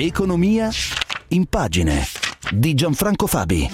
Economia in pagine di Gianfranco Fabi.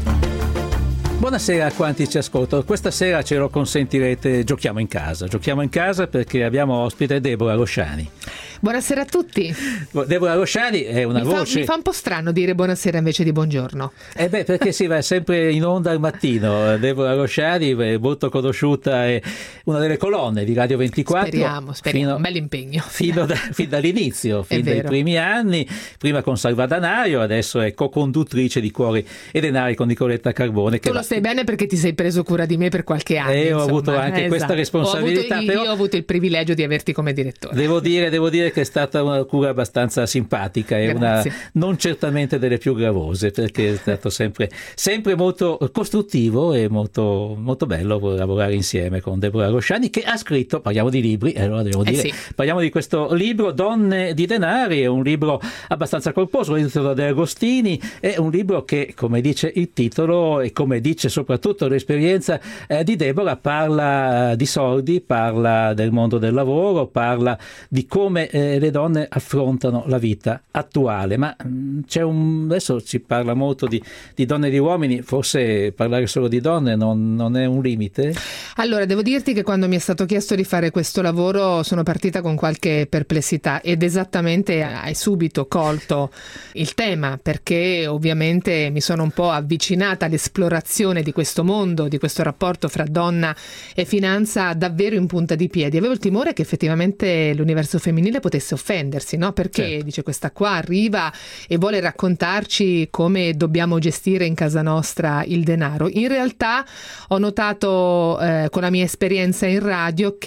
Buonasera a quanti ci ascoltano. Questa sera, ce lo consentirete, giochiamo in casa. Giochiamo in casa perché abbiamo ospite Deborah Rosciani. Buonasera a tutti. Deborah Rosciani è una voce... Mi fa un po' strano dire buonasera invece di buongiorno. Perché si va sempre in onda al mattino. Deborah Rosciani è molto conosciuta, è una delle colonne di Radio 24. Speriamo. Un bel impegno. Fin dall'inizio, fin dai primi anni. Prima con Salva Danaio, adesso è co-conduttrice di Cuori e Denari con Nicoletta Carbone. Tu lo sai bene perché ti sei preso cura di me per qualche anno. Ho avuto anche questa responsabilità. Io ho avuto il privilegio di averti come direttore. Devo dire che è stata una cura abbastanza simpatica e non certamente delle più gravose, perché è stato sempre molto costruttivo e molto, molto bello lavorare insieme con Deborah Rosciani, che ha scritto, parliamo di libri, allora devo dire, parliamo di questo libro Donne di Denari. È un libro abbastanza corposo, edito da De Agostini, è un libro che, come dice il titolo e come dice soprattutto l'esperienza di Deborah, parla di soldi, parla del mondo del lavoro, parla di come le donne affrontano la vita attuale. Ma adesso si parla molto di donne e di uomini, forse parlare solo di donne non è un limite? Allora, devo dirti che quando mi è stato chiesto di fare questo lavoro sono partita con qualche perplessità ed esattamente hai subito colto il tema, perché ovviamente mi sono un po' avvicinata all'esplorazione di questo mondo, di questo rapporto fra donna e finanza davvero in punta di piedi. Avevo il timore che effettivamente l'universo femminile potesse offendersi, no? Perché dice, questa qua arriva e vuole raccontarci come dobbiamo gestire in casa nostra il denaro. In realtà ho notato con la mia esperienza in radio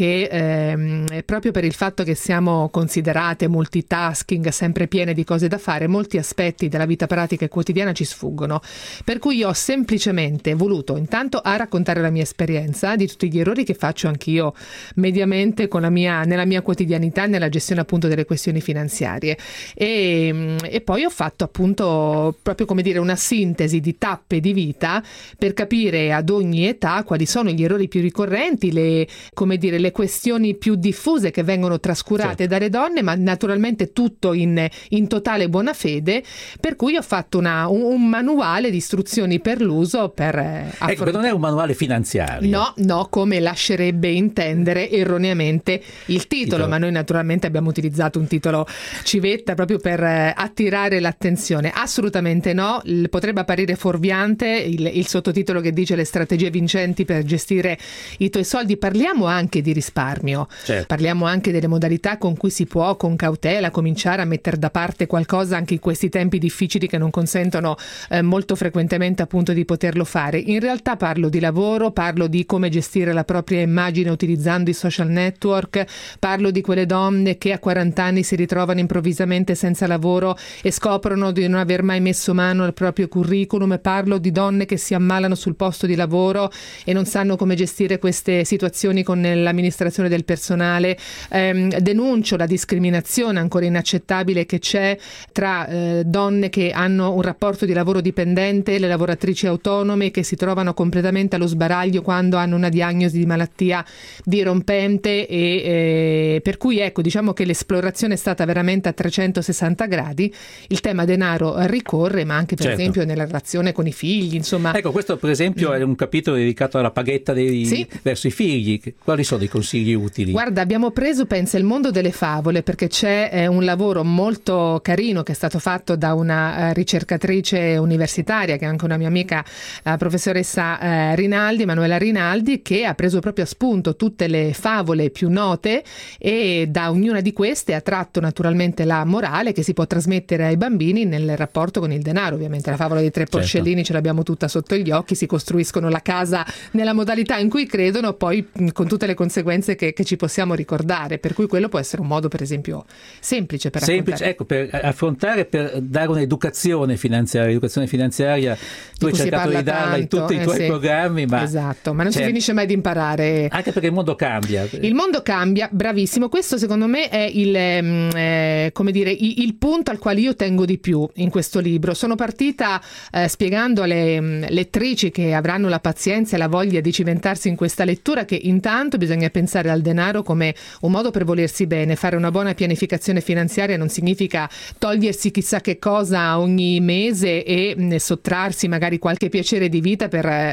che proprio per il fatto che siamo considerate multitasking, sempre piene di cose da fare, molti aspetti della vita pratica e quotidiana ci sfuggono. Per cui io ho semplicemente voluto intanto raccontare la mia esperienza di tutti gli errori che faccio anch'io mediamente nella mia quotidianità, nella gestione appunto delle questioni finanziarie, e poi ho fatto appunto proprio come dire una sintesi di tappe di vita per capire ad ogni età quali sono gli errori più ricorrenti, le questioni più diffuse che vengono trascurate dalle donne, ma naturalmente tutto in totale buona fede, per cui ho fatto un manuale di istruzioni per l'uso Ecco, non è un manuale finanziario. No, come lascerebbe intendere erroneamente il titolo, ma noi naturalmente abbiamo utilizzato un titolo civetta proprio per attirare l'attenzione. Assolutamente no, potrebbe apparire fuorviante il sottotitolo che dice le strategie vincenti per gestire i tuoi soldi. Parliamo anche di risparmio, parliamo anche delle modalità con cui si può con cautela cominciare a mettere da parte qualcosa anche in questi tempi difficili che non consentono molto frequentemente appunto di poterlo fare. In realtà parlo di lavoro, parlo di come gestire la propria immagine utilizzando i social network, parlo di quelle donne che a 40 anni si ritrovano improvvisamente senza lavoro e scoprono di non aver mai messo mano al proprio curriculum, parlo di donne che si ammalano sul posto di lavoro e non sanno come gestire queste situazioni con l'amministrazione del personale, denuncio la discriminazione ancora inaccettabile che c'è tra donne che hanno un rapporto di lavoro dipendente e le lavoratrici autonome che si trovano completamente allo sbaraglio quando hanno una diagnosi di malattia dirompente, e per cui ecco, diciamo che l'esplorazione è stata veramente a 360 gradi. Il tema denaro ricorre, ma anche per esempio nella relazione con i figli, insomma. Ecco, questo per esempio è un capitolo dedicato alla paghetta verso i figli. Quali sono i consigli utili? Guarda, abbiamo preso, pensa, il mondo delle favole, perché c'è un lavoro molto carino che è stato fatto da una ricercatrice universitaria che è anche una mia amica, la professoressa Manuela Rinaldi, che ha preso proprio a spunto tutte le favole più note e da ognuna di queste ha tratto naturalmente la morale che si può trasmettere ai bambini nel rapporto con il denaro. Ovviamente la favola dei tre porcellini ce l'abbiamo tutta sotto gli occhi, si costruiscono la casa nella modalità in cui credono, poi con tutte le conseguenze che ci possiamo ricordare, per cui quello può essere un modo per esempio semplice per affrontare, per dare un'educazione finanziaria. L'educazione finanziaria tu hai cercato di darla in tutti i tuoi programmi, ma non si finisce mai di imparare, anche perché il mondo cambia. Il mondo cambia, bravissimo. Questo secondo me è il punto al quale io tengo di più in questo libro. Sono partita spiegando alle lettrici che avranno la pazienza e la voglia di cimentarsi in questa lettura che intanto bisogna pensare al denaro come un modo per volersi bene. Fare una buona pianificazione finanziaria non significa togliersi chissà che cosa ogni mese e sottrarsi magari qualche piacere di vita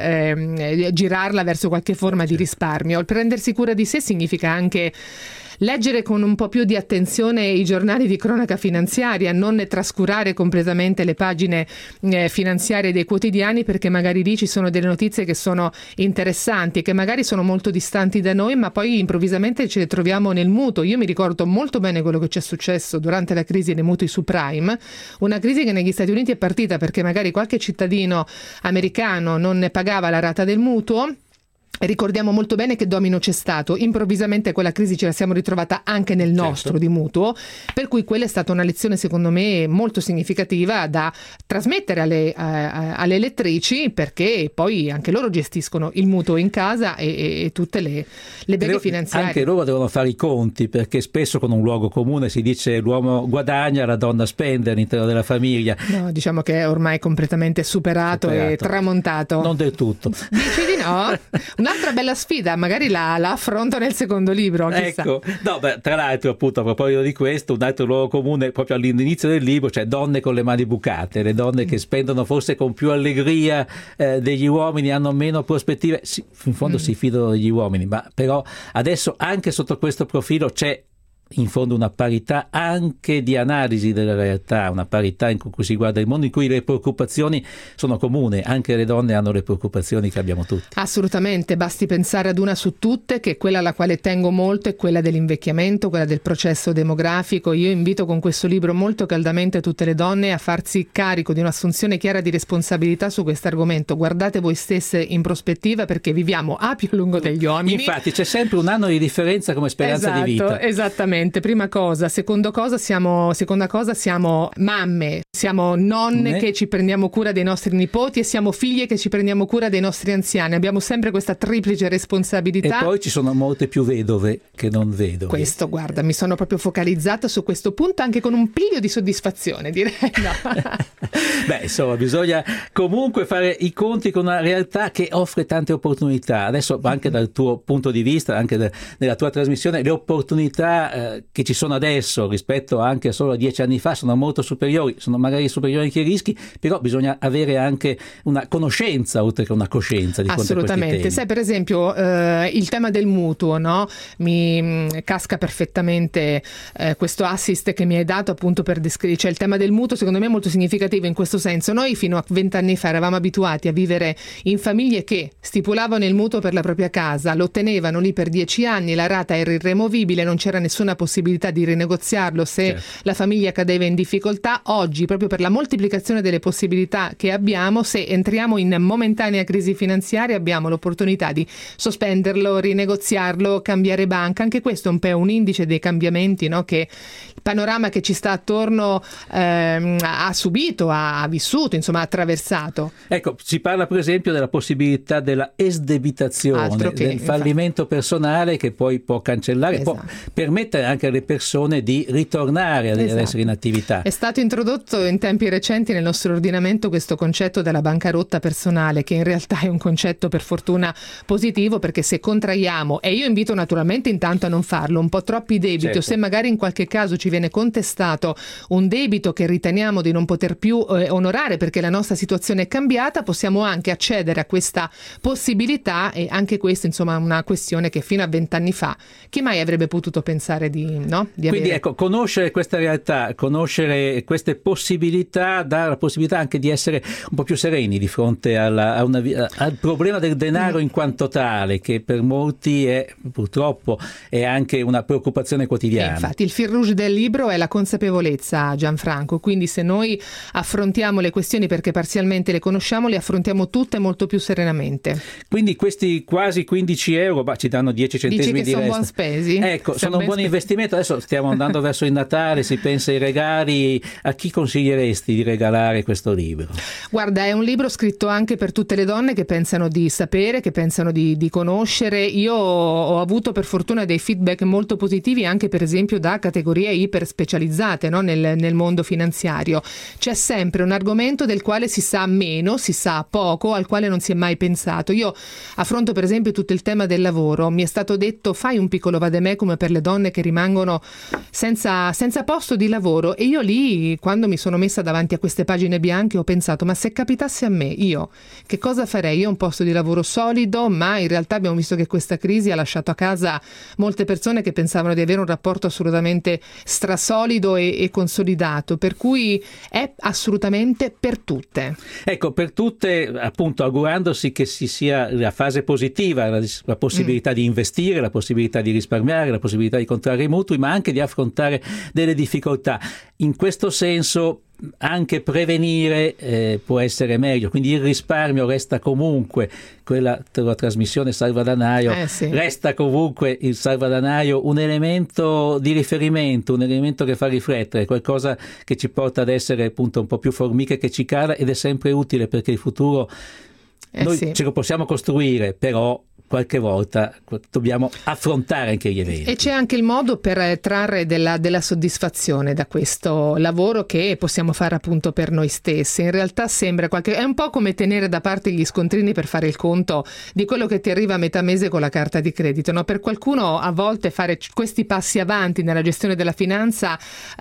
per girarla verso qualche forma di risparmio. Il prendersi cura di sé significa anche leggere con un po' più di attenzione i giornali di cronaca finanziaria, non trascurare completamente le pagine finanziarie dei quotidiani, perché magari lì ci sono delle notizie che sono interessanti e che magari sono molto distanti da noi, ma poi improvvisamente ce le troviamo nel mutuo. Io mi ricordo molto bene quello che ci è successo durante la crisi dei mutui subprime, una crisi che negli Stati Uniti è partita perché magari qualche cittadino americano non ne pagava la rata del mutuo. Ricordiamo molto bene che domino c'è stato, improvvisamente quella crisi ce la siamo ritrovata anche nel nostro di mutuo, per cui quella è stata una lezione secondo me molto significativa da trasmettere alle lettrici, perché poi anche loro gestiscono il mutuo in casa e tutte le beghe finanziarie. Anche loro devono fare i conti, perché spesso con un luogo comune si dice l'uomo guadagna, la donna spende all'interno della famiglia. No, diciamo che è ormai completamente superato e tramontato. Non del tutto. Dici di no? Un'altra bella sfida, magari la affronto nel secondo libro, chissà. Ecco, no, beh, tra l'altro appunto a proposito di questo, un altro luogo comune proprio all'inizio del libro, cioè donne con le mani bucate, le donne che spendono forse con più allegria degli uomini, hanno meno prospettive, in fondo si fidano degli uomini, ma però adesso anche sotto questo profilo c'è in fondo una parità anche di analisi della realtà, una parità in cui si guarda il mondo, in cui le preoccupazioni sono comuni, anche le donne hanno le preoccupazioni che abbiamo tutti. Assolutamente, basti pensare ad una su tutte, che è quella alla quale tengo molto, è quella dell'invecchiamento, quella del processo demografico. Io invito con questo libro molto caldamente tutte le donne a farsi carico di un'assunzione chiara di responsabilità su questo argomento. Guardate voi stesse in prospettiva, perché viviamo più a lungo degli uomini. Infatti c'è sempre un anno di differenza come speranza di vita. Esattamente. Prima cosa, seconda cosa siamo mamme, siamo nonne che ci prendiamo cura dei nostri nipoti e siamo figlie che ci prendiamo cura dei nostri anziani. Abbiamo sempre questa triplice responsabilità. E poi ci sono molte più vedove che non vedovi. Questo, guarda, mi sono proprio focalizzata su questo punto, anche con un piglio di soddisfazione, direi. No. Beh, insomma, bisogna comunque fare i conti con una realtà che offre tante opportunità. Adesso, anche dal tuo punto di vista, anche nella tua trasmissione, le opportunità che ci sono adesso rispetto anche solo a 10 anni fa sono molto superiori, sono magari superiori anche i rischi, però bisogna avere anche una conoscenza oltre che una coscienza di fronte a questi temi. Sai, per esempio il tema del mutuo, no? Mi casca perfettamente questo assist che mi hai dato appunto per descrivere, cioè il tema del mutuo secondo me è molto significativo in questo senso. Noi fino a 20 anni fa eravamo abituati a vivere in famiglie che stipulavano il mutuo per la propria casa, lo tenevano lì per 10 anni, la rata era irremovibile, non c'era nessuna possibilità di rinegoziarlo se la famiglia cadeva in difficoltà. Oggi, proprio per la moltiplicazione delle possibilità che abbiamo, se entriamo in momentanea crisi finanziaria abbiamo l'opportunità di sospenderlo, rinegoziarlo, cambiare banca. Anche questo è un po' un indice dei cambiamenti, no? Che il panorama che ci sta attorno ha subito, ha vissuto, insomma ha attraversato. Ecco, si parla per esempio della possibilità della esdebitazione, del fallimento personale che poi può cancellare, può permettere anche alle persone di ritornare ad essere in attività. È stato introdotto in tempi recenti nel nostro ordinamento questo concetto della bancarotta personale, che in realtà è un concetto per fortuna positivo, perché se contraiamo, e io invito naturalmente intanto a non farlo, un po' troppi debiti, o se magari in qualche caso ci viene contestato un debito che riteniamo di non poter più onorare perché la nostra situazione è cambiata, possiamo anche accedere a questa possibilità. E anche questa insomma è una questione che fino a 20 anni fa chi mai avrebbe potuto pensare di Quindi avere. Ecco, conoscere questa realtà, conoscere queste possibilità, dà la possibilità anche di essere un po' più sereni di fronte al problema del denaro in quanto tale, che per molti purtroppo è anche una preoccupazione quotidiana. Infatti il fil rouge del libro è la consapevolezza, Gianfranco, quindi se noi affrontiamo le questioni perché parzialmente le conosciamo, le affrontiamo tutte molto più serenamente. Quindi questi quasi 15 euro ci danno 10 centesimi di resta. Sono buon spesi? Ecco, sono un buon investimento. investimento. Adesso stiamo andando verso il Natale, si pensa ai regali. A chi consiglieresti di regalare questo libro? Guarda, è un libro scritto anche per tutte le donne che pensano di sapere, che pensano di conoscere. Io ho avuto per fortuna dei feedback molto positivi anche per esempio da categorie iper specializzate, no? nel mondo finanziario. C'è sempre un argomento del quale si sa meno, si sa poco, al quale non si è mai pensato. Io affronto per esempio tutto il tema del lavoro. Mi è stato detto: fai un piccolo vademecum per le donne che rimangono senza posto di lavoro, e io lì, quando mi sono messa davanti a queste pagine bianche, ho pensato: ma se capitasse a me, io che cosa farei? Io ho un posto di lavoro solido, ma in realtà abbiamo visto che questa crisi ha lasciato a casa molte persone che pensavano di avere un rapporto assolutamente strasolido e consolidato, per cui è assolutamente per tutte. Ecco, per tutte, appunto, augurandosi che si sia la fase positiva, la possibilità di investire, la possibilità di risparmiare, la possibilità di contrarre i mutui, ma anche di affrontare delle difficoltà. In questo senso anche prevenire può essere meglio, quindi il risparmio resta comunque, quella tua trasmissione Salvadanaio, sì. Resta comunque il salvadanaio un elemento di riferimento, un elemento che fa riflettere, qualcosa che ci porta ad essere appunto un po' più formiche che cicala, ed è sempre utile perché il futuro noi sì. ce lo possiamo costruire, però qualche volta dobbiamo affrontare anche gli eventi. E c'è anche il modo per trarre della soddisfazione da questo lavoro che possiamo fare appunto per noi stessi. In realtà è un po' come tenere da parte gli scontrini per fare il conto di quello che ti arriva a metà mese con la carta di credito, no? Per qualcuno a volte fare questi passi avanti nella gestione della finanza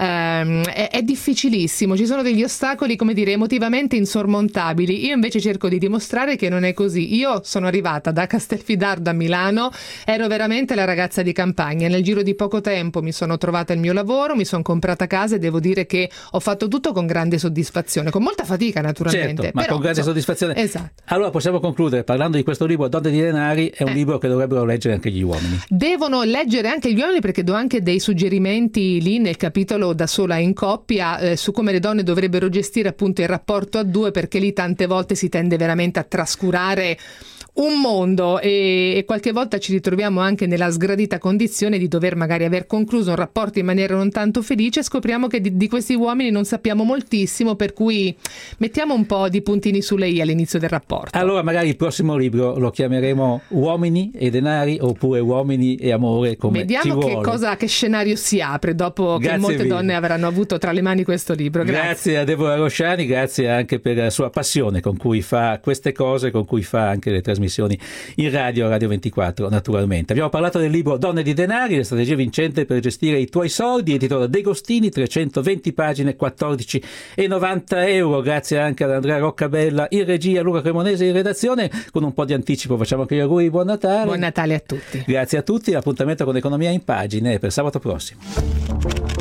è difficilissimo, ci sono degli ostacoli, come dire, emotivamente insormontabili. Io invece cerco di dimostrare che non è così. Io sono arrivata da Castelfidardo a Milano, ero veramente la ragazza di campagna. Nel giro di poco tempo mi sono trovata il mio lavoro, mi sono comprata casa e devo dire che ho fatto tutto con grande soddisfazione, con molta fatica naturalmente. Certo, ma però, con grande soddisfazione. Esatto. Allora possiamo concludere parlando di questo libro, Donne di denari. È un libro che dovrebbero leggere anche gli uomini. Devono leggere anche gli uomini, perché do anche dei suggerimenti lì nel capitolo Da sola in coppia su come le donne dovrebbero gestire appunto il rapporto a due, perché lì tante volte si tende veramente a trascurare un mondo e qualche volta ci ritroviamo anche nella sgradita condizione di dover magari aver concluso un rapporto in maniera non tanto felice, e scopriamo che di questi uomini non sappiamo moltissimo, per cui mettiamo un po' di puntini sulle i all'inizio del rapporto. Allora magari il prossimo libro lo chiameremo Uomini e denari, oppure Uomini e amore, come vediamo ci vuole. che scenario si apre dopo che molte donne avranno avuto tra le mani questo libro. Grazie a Deborah Rosciani, grazie anche per la sua passione con cui fa queste cose, con cui fa anche le trasmissioni in radio, Radio 24 naturalmente. Abbiamo parlato del libro Donne di denari, le strategie vincenti per gestire i tuoi soldi, editore da De Gostini, 320 pagine, 14,90 euro. Grazie anche ad Andrea Roccabella in regia, Luca Cremonese in redazione. Con un po' di anticipo facciamo anche gli auguri di buon Natale. Buon Natale a tutti. Grazie a tutti, l'appuntamento con Economia in Pagine per sabato prossimo.